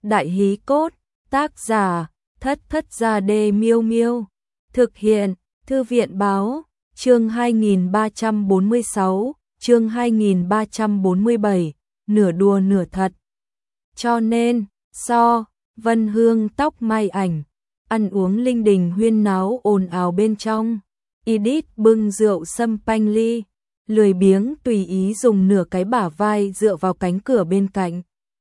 Đại hí cốt, tác giả, Thất Thất Gia Đê Miêu Miêu. Thực hiện, Thư viện báo, chương 2346, chương 2347, nửa đùa nửa thật. Cho nên, Vân Hương tóc mai ảnh, ăn uống linh đình huyên náo ồn ào bên trong. Edith bưng rượu sâm panh ly, lười biếng tùy ý dùng nửa cái bả vai dựa vào cánh cửa bên cạnh,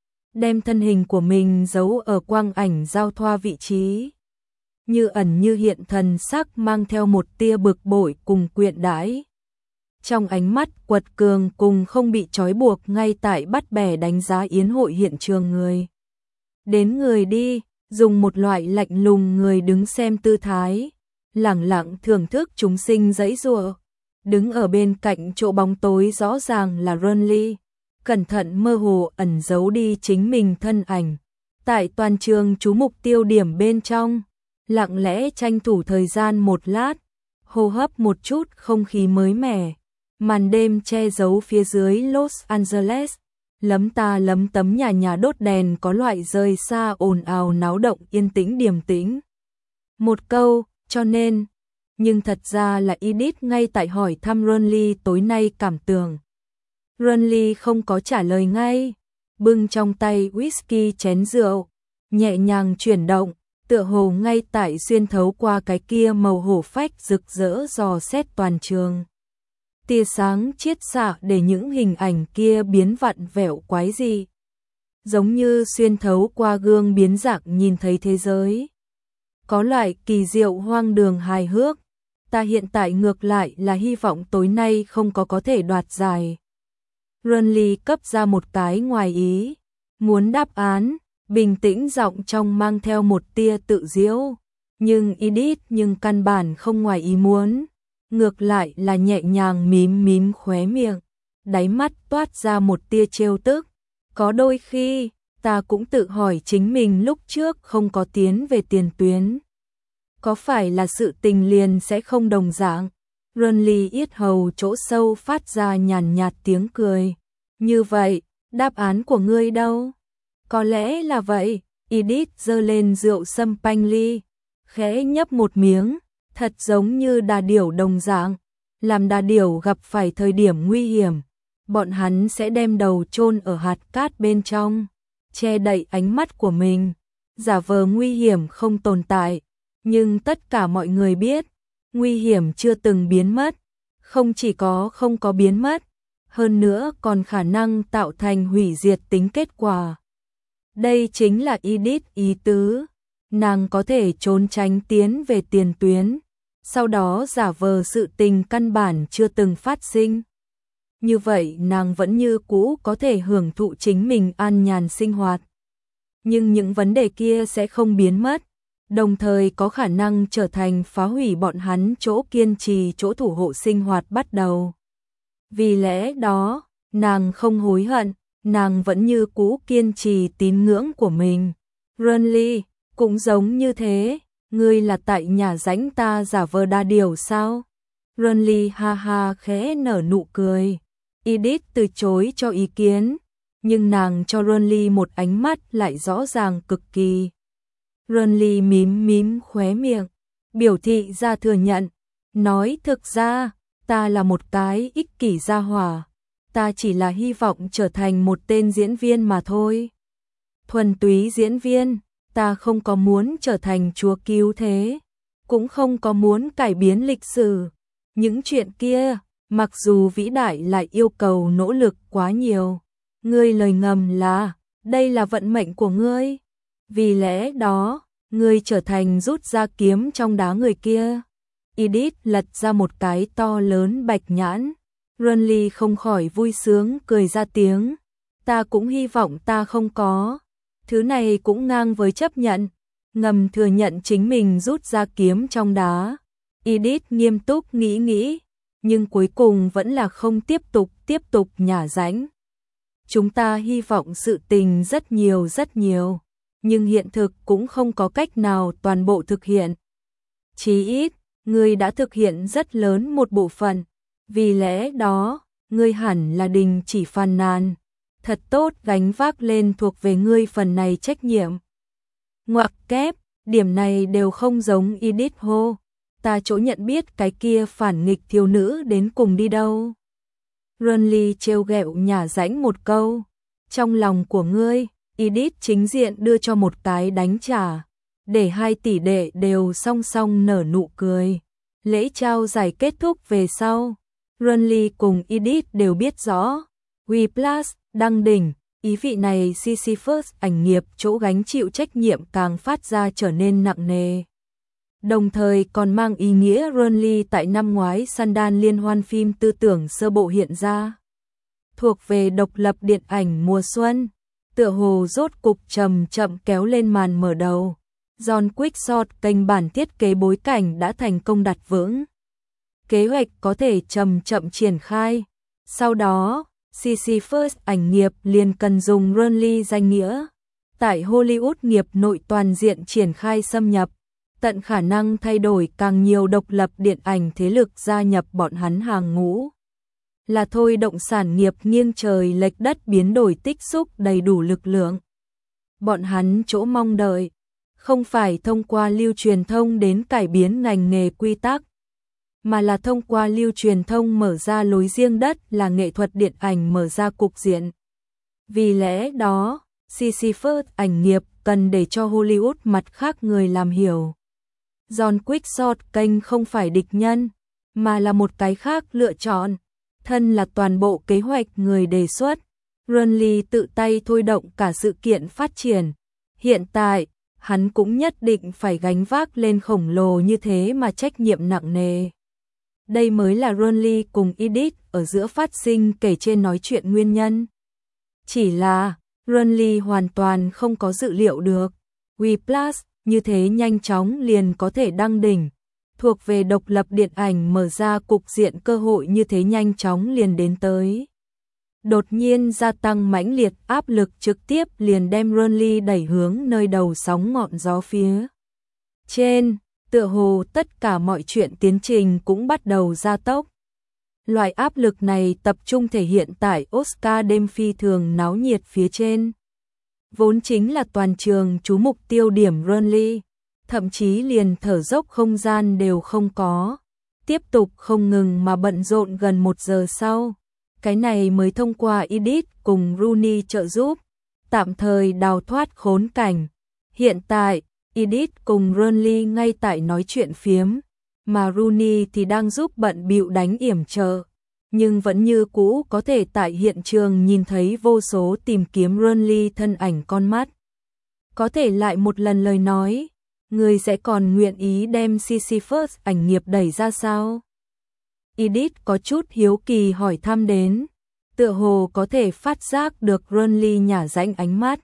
đem thân hình của mình giấu ở quang ảnh giao thoa vị trí. Như ẩn như hiện thần sắc mang theo một tia bực bội cùng quyện đãi. Trong ánh mắt quật cường cùng không bị trói buộc ngay tại bắt bẻ đánh giá yến hội hiện trường người. Đến người đi, dùng một loại lạnh lùng người đứng xem tư thái, lẳng lặng thưởng thức chúng sinh giãy giụa. Đứng ở bên cạnh chỗ bóng tối rõ ràng là Runly, cẩn thận mơ hồ ẩn giấu đi chính mình thân ảnh. Tại toàn trường chú mục tiêu điểm bên trong, lặng lẽ tranh thủ thời gian một lát, hô hấp một chút không khí mới mẻ. Màn đêm che giấu phía dưới Los Angeles, lấm ta lấm tấm nhà nhà đốt đèn có loại rời xa ồn ào náo động yên tĩnh điềm tĩnh. Một câu, cho nên, nhưng thật ra là Edith ngay tại hỏi thăm Runly tối nay cảm tưởng. Runly không có trả lời ngay, bưng trong tay whisky chén rượu, nhẹ nhàng chuyển động, tựa hồ ngay tại xuyên thấu qua cái kia màu hổ phách rực rỡ dò xét toàn trường. Tia sáng chiết xạ để những hình ảnh kia biến vặn vẹo quái dị, giống như xuyên thấu qua gương biến dạng nhìn thấy thế giới. Có loại kỳ diệu hoang đường hài hước, ta hiện tại ngược lại là hy vọng tối nay không có thể đoạt giải. Runly cấp ra một cái ngoài ý, muốn đáp án, bình tĩnh giọng trong mang theo một tia tự giễu, nhưng Edith căn bản không ngoài ý muốn, ngược lại là nhẹ nhàng mím khóe miệng, đáy mắt toát ra một tia trêu tức. Có đôi khi, ta cũng tự hỏi chính mình lúc trước không có tiến về tiền tuyến, có phải là sự tình liền sẽ không đồng dạng. Runly yết hầu chỗ sâu phát ra nhàn nhạt tiếng cười. Như vậy, đáp án của ngươi đâu? Có lẽ là vậy. Edith giơ lên rượu sâm panh ly, khẽ nhấp một miếng, thật giống như đà điểu đồng dạng. Làm đà điểu gặp phải thời điểm nguy hiểm, bọn hắn sẽ đem đầu chôn ở hạt cát bên trong, che đậy ánh mắt của mình, giả vờ nguy hiểm không tồn tại. Nhưng tất cả mọi người biết, nguy hiểm chưa từng biến mất, không chỉ có không có biến mất, hơn nữa còn khả năng tạo thành hủy diệt tính kết quả. Đây chính là Edith ý tứ, nàng có thể trốn tránh tiến về tiền tuyến, sau đó giả vờ sự tình căn bản chưa từng phát sinh. Như vậy nàng vẫn như cũ có thể hưởng thụ chính mình an nhàn sinh hoạt. Nhưng những vấn đề kia sẽ không biến mất, đồng thời có khả năng trở thành phá hủy bọn hắn chỗ kiên trì chỗ thủ hộ sinh hoạt bắt đầu. Vì lẽ đó, nàng không hối hận, nàng vẫn như cũ kiên trì tín ngưỡng của mình. Runly, cũng giống như thế, ngươi là tại nhà rãnh ta giả vờ đa điều sao? Runly ha ha khẽ nở nụ cười. Edith từ chối cho ý kiến, nhưng nàng cho Runly một ánh mắt lại rõ ràng cực kỳ. Runly mím khóe miệng, biểu thị ra thừa nhận, nói thực ra, ta là một cái ích kỷ gia hỏa, ta chỉ là hy vọng trở thành một tên diễn viên mà thôi. Thuần túy diễn viên, ta không có muốn trở thành chúa cứu thế, cũng không có muốn cải biến lịch sử. Những chuyện kia, mặc dù vĩ đại lại yêu cầu nỗ lực quá nhiều. Ngươi lời ngầm là, đây là vận mệnh của ngươi. Vì lẽ đó, ngươi trở thành rút ra kiếm trong đá người kia. Edith lật ra một cái to lớn bạch nhãn. Runly không khỏi vui sướng cười ra tiếng. Ta cũng hy vọng ta không có. Thứ này cũng ngang với chấp nhận. Ngầm thừa nhận chính mình rút ra kiếm trong đá. Edith nghiêm túc nghĩ, nhưng cuối cùng vẫn là không tiếp tục nhả rãnh. Chúng ta hy vọng sự tình rất nhiều, nhưng hiện thực cũng không có cách nào toàn bộ thực hiện. Chí ít, ngươi đã thực hiện rất lớn một bộ phận, vì lẽ đó, ngươi hẳn là đình chỉ phàn nàn. thật tốt gánh vác lên thuộc về ngươi phần này trách nhiệm. Ngoặc kép, điểm này đều không giống Edith Ho. Ta chỗ nhận biết cái kia phản nghịch thiếu nữ đến cùng đi đâu. Renly trêu ghẹo nhả rãnh một câu. Trong lòng của ngươi, Edith chính diện đưa cho một cái đánh trả, để hai tỷ đệ đều song song nở nụ cười. Lễ trao giải kết thúc về sau, Renly cùng Edith đều biết rõ, Whiplash đăng đỉnh, ý vị này Sisyphus ảnh nghiệp chỗ gánh chịu trách nhiệm càng phát ra trở nên nặng nề. Đồng thời còn mang ý nghĩa Renly tại năm ngoái Sundance liên hoan phim tư tưởng sơ bộ hiện ra. Thuộc về độc lập điện ảnh mùa xuân, tựa hồ rốt cục chậm chậm kéo lên màn mở đầu. John Quickshot kênh bản thiết kế bối cảnh đã thành công đặt vững. Kế hoạch có thể chậm chậm triển khai. Sau đó, Sisyphus ảnh nghiệp liền cần dùng Renly danh nghĩa. Tại Hollywood nghiệp nội toàn diện triển khai xâm nhập, tận khả năng thay đổi càng nhiều độc lập điện ảnh thế lực gia nhập bọn hắn hàng ngũ. Là thôi động sản nghiệp nghiêng trời lệch đất biến đổi tích xúc đầy đủ lực lượng. Bọn hắn chỗ mong đợi, không phải thông qua lưu truyền thông đến cải biến ngành nghề quy tắc, mà là thông qua lưu truyền thông mở ra lối riêng đất là nghệ thuật điện ảnh mở ra cục diện. Vì lẽ đó, Sisyphus ảnh nghiệp cần để cho Hollywood mặt khác người làm hiểu. John Quickshot kênh không phải địch nhân, mà là một cái khác lựa chọn. Thân là toàn bộ kế hoạch người đề xuất, Renly tự tay thôi động cả sự kiện phát triển. Hiện tại, hắn cũng nhất định phải gánh vác lên khổng lồ như thế mà trách nhiệm nặng nề. Đây mới là Renly cùng Edith ở giữa phát sinh kể trên nói chuyện nguyên nhân. Chỉ là, Renly hoàn toàn không có dự liệu được. Whiplash như thế nhanh chóng liền có thể đăng đỉnh. Thuộc về độc lập điện ảnh mở ra cục diện cơ hội như thế nhanh chóng liền đến tới. Đột nhiên gia tăng mãnh liệt áp lực trực tiếp liền đem Renly đẩy hướng nơi đầu sóng ngọn gió phía trên, tựa hồ tất cả mọi chuyện tiến trình cũng bắt đầu gia tốc. Loại áp lực này tập trung thể hiện tại Oscar đêm phi thường náo nhiệt phía trên. Vốn chính là toàn trường chú mục tiêu điểm Renly, thậm chí liền thở dốc không gian đều không có. Tiếp tục không ngừng mà bận rộn gần 1 giờ sau. Cái này mới thông qua Edith cùng Rooney trợ giúp, tạm thời đào thoát khốn cảnh. Hiện tại, Edith cùng Renly ngay tại nói chuyện phiếm, mà Rooney thì đang giúp bận bịu đánh yểm trợ, nhưng vẫn như cũ có thể tại hiện trường nhìn thấy vô số tìm kiếm Renly thân ảnh con mắt. Có thể lại một lần lời nói, người sẽ còn nguyện ý đem Sisyphus ảnh nghiệp đẩy ra sao? Edith có chút hiếu kỳ hỏi thăm đến, tựa hồ có thể phát giác được Renly nhả rãnh ánh mắt.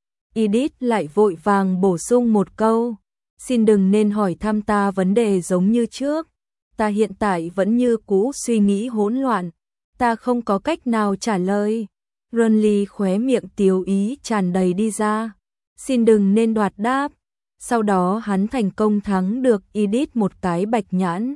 Edith lại vội vàng bổ sung một câu, xin đừng nên hỏi thăm ta vấn đề giống như trước, ta hiện tại vẫn như cũ suy nghĩ hỗn loạn, ta không có cách nào trả lời. Renly khóe miệng tiếu ý tràn đầy đi ra, xin đừng nên đoạt đáp. Sau đó hắn thành công thắng được Edith một cái bạch nhãn.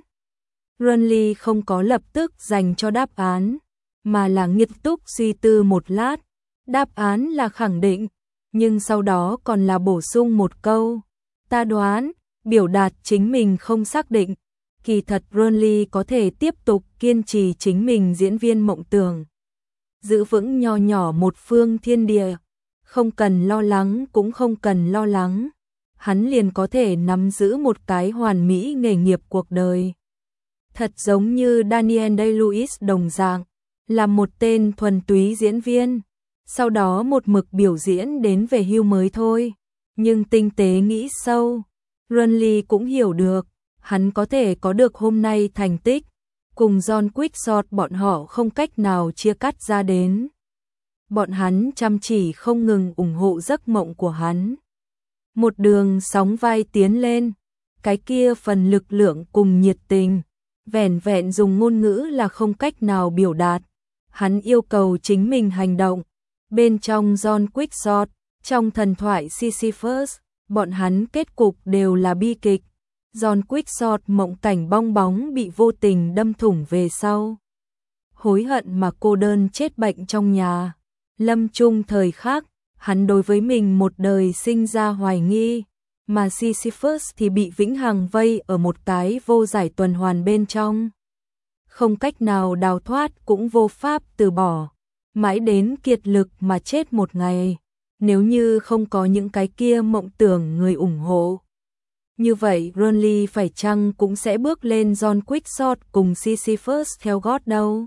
Renly không có lập tức dành cho đáp án, mà là nghiêm túc suy tư một lát. Đáp án là khẳng định, nhưng sau đó còn là bổ sung một câu. Ta đoán, biểu đạt chính mình không xác định. Kỳ thật Renly có thể tiếp tục kiên trì chính mình diễn viên mộng tưởng. Giữ vững nho nhỏ một phương thiên địa. Không cần lo lắng cũng không cần lo lắng. Hắn liền có thể nắm giữ một cái hoàn mỹ nghề nghiệp cuộc đời. Thật giống như Daniel Day-Lewis đồng dạng, là một tên thuần túy diễn viên, sau đó một mực biểu diễn đến về hưu mới thôi. Nhưng tinh tế nghĩ sâu, Renly cũng hiểu được, hắn có thể có được hôm nay thành tích, cùng John Quickshot bọn họ không cách nào chia cắt ra đến. Bọn hắn chăm chỉ không ngừng ủng hộ giấc mộng của hắn. Một đường sóng vai tiến lên, cái kia phần lực lượng cùng nhiệt tình, vẻn vẹn dùng ngôn ngữ là không cách nào biểu đạt. Hắn yêu cầu chính mình hành động. Bên trong John Quickshot, trong thần thoại Sisyphus, bọn hắn kết cục đều là bi kịch. John Quickshot mộng cảnh bong bóng bị vô tình đâm thủng về sau. Hối hận mà cô đơn chết bệnh trong nhà. Lâm chung thời khắc, hắn đối với mình một đời sinh ra hoài nghi, mà Sisyphus thì bị vĩnh hằng vây ở một cái vô giải tuần hoàn bên trong. Không cách nào đào thoát cũng vô pháp từ bỏ, mãi đến kiệt lực mà chết một ngày, nếu như không có những cái kia mộng tưởng người ủng hộ. Như vậy Ronly phải chăng cũng sẽ bước lên John Quickshot cùng Sisyphus theo gót đâu.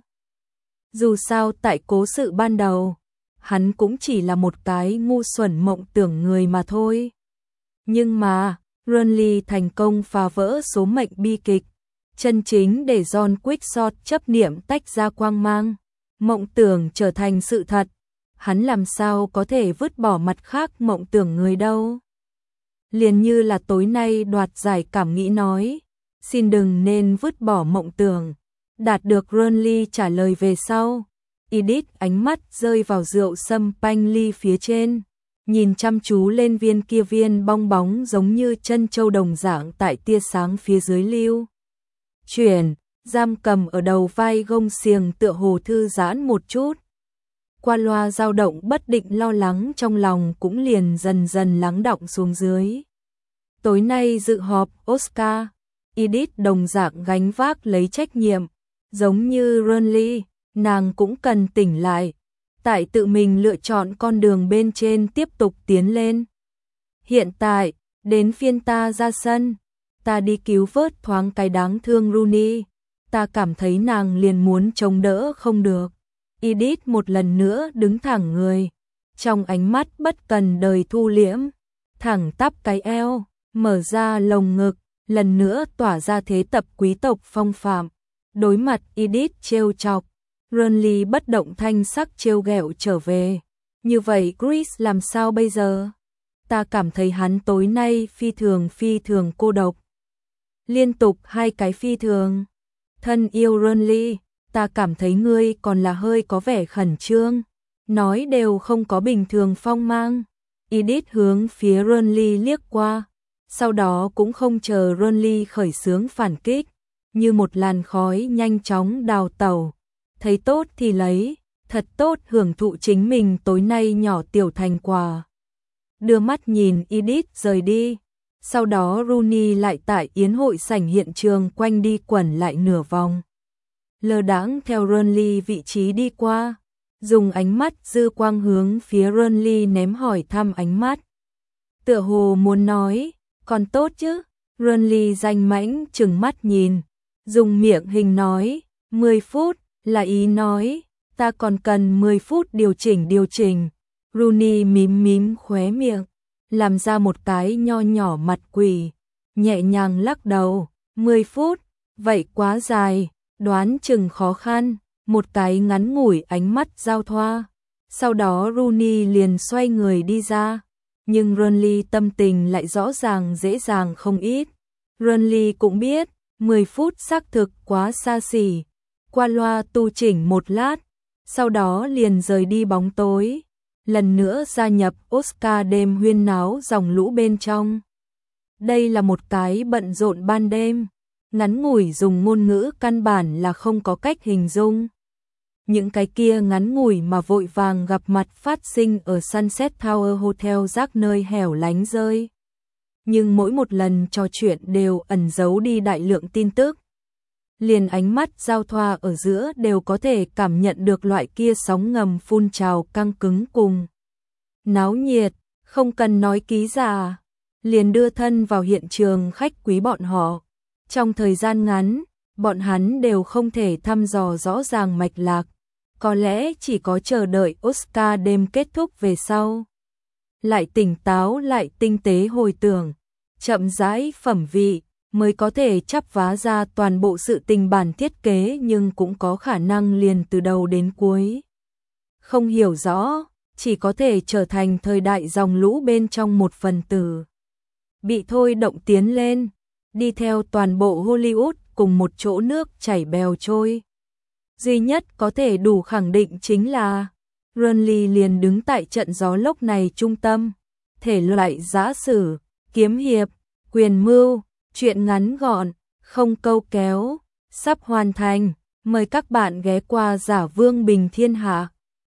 Dù sao tại cố sự ban đầu, hắn cũng chỉ là một cái ngu xuẩn mộng tưởng người mà thôi. Nhưng mà, Ronly thành công phá vỡ số mệnh bi kịch, chân chính để John Quickshot chấp niệm tách ra quang mang, mộng tưởng trở thành sự thật, hắn làm sao có thể vứt bỏ mặt khác mộng tưởng người đâu. Liền như là tối nay đoạt giải cảm nghĩ nói, xin đừng nên vứt bỏ mộng tưởng. Đạt được Ronly trả lời về sau, Edith ánh mắt rơi vào rượu sâm panh ly phía trên, nhìn chăm chú lên viên kia viên bong bóng giống như chân châu đồng dạng tại tia sáng phía dưới lưu. Chuyển, giam cầm ở đầu vai gông xiềng tựa hồ thư giãn một chút. Qua loa dao động bất định lo lắng trong lòng cũng liền dần dần lắng đọng xuống dưới. Tối nay dự họp Oscar, Edith đồng dạng gánh vác lấy trách nhiệm, giống như Ronly, nàng cũng cần tỉnh lại, tại tự mình lựa chọn con đường bên trên tiếp tục tiến lên. Hiện tại, đến phiên ta ra sân, ta đi cứu vớt thoáng cái đáng thương Rooney, ta cảm thấy nàng liền muốn chống đỡ không được. Edith một lần nữa đứng thẳng người, trong ánh mắt bất cần đời thu liễm, thẳng tắp cái eo, mở ra lồng ngực, lần nữa tỏa ra thế tập quý tộc phong phạm. Đối mặt Edith trêu chọc, Ronly bất động thanh sắc trêu ghẹo trở về. Như vậy Chris làm sao bây giờ? Ta cảm thấy hắn tối nay phi thường cô độc. Liên tục hai cái phi thường. Thân yêu Ronly, ta cảm thấy ngươi còn là hơi có vẻ khẩn trương. Nói đều không có bình thường phong mang. Edith hướng phía Ronly liếc qua. Sau đó cũng không chờ Ronly khởi xướng phản kích, như một làn khói nhanh chóng đào tẩu. Thấy tốt thì lấy, thật tốt hưởng thụ chính mình tối nay nhỏ tiểu thành quả. Đưa mắt nhìn Edith rời đi, sau đó Rooney lại tại yến hội sảnh hiện trường quanh đi quẩn lại nửa vòng. Lơ đãng theo Ronly vị trí đi qua, dùng ánh mắt dư quang hướng phía Ronly ném hỏi thăm ánh mắt. Tựa hồ muốn nói, còn tốt chứ, Ronly danh mãnh trừng mắt nhìn, dùng miệng hình nói, 10 phút, là ý nói, ta còn cần 10 phút điều chỉnh. Rooney mím khóe miệng, làm ra một cái nho nhỏ mặt quỷ, nhẹ nhàng lắc đầu, 10 phút, vậy quá dài, đoán chừng khó khăn, một cái ngắn ngủi ánh mắt giao thoa. Sau đó Rooney liền xoay người đi ra, nhưng Ronly tâm tình lại rõ ràng dễ dàng không ít. Ronly cũng biết, 10 phút xác thực quá xa xỉ, qua loa tu chỉnh một lát, sau đó liền rời đi bóng tối, lần nữa gia nhập Oscar đêm huyên náo dòng lũ bên trong. Đây là một cái bận rộn ban đêm, ngắn ngủi dùng ngôn ngữ căn bản là không có cách hình dung. Những cái kia ngắn ngủi mà vội vàng gặp mặt phát sinh ở Sunset Tower Hotel rác nơi hẻo lánh rơi. Nhưng mỗi một lần trò chuyện đều ẩn giấu đi đại lượng tin tức. Liền ánh mắt giao thoa ở giữa đều có thể cảm nhận được loại kia sóng ngầm phun trào căng cứng cùng náo nhiệt, không cần nói ký giả, liền đưa thân vào hiện trường khách quý bọn họ. Trong thời gian ngắn, bọn hắn đều không thể thăm dò rõ ràng mạch lạc, có lẽ chỉ có chờ đợi Oscar đêm kết thúc về sau. Lại tỉnh táo lại tinh tế hồi tưởng, chậm rãi phẩm vị, mới có thể chắp vá ra toàn bộ sự tình bản thiết kế, nhưng cũng có khả năng liền từ đầu đến cuối. Không hiểu rõ, chỉ có thể trở thành thời đại dòng lũ bên trong một phần tử. Bị thôi động tiến lên, đi theo toàn bộ Hollywood cùng một chỗ nước chảy bèo trôi. Duy nhất có thể đủ khẳng định chính là Ronly liền đứng tại trận gió lốc này trung tâm, thể loại giã sử, kiếm hiệp, quyền mưu, chuyện ngắn gọn, không câu kéo, sắp hoàn thành, mời các bạn ghé qua Giả Vương Bình Thiên Hạ.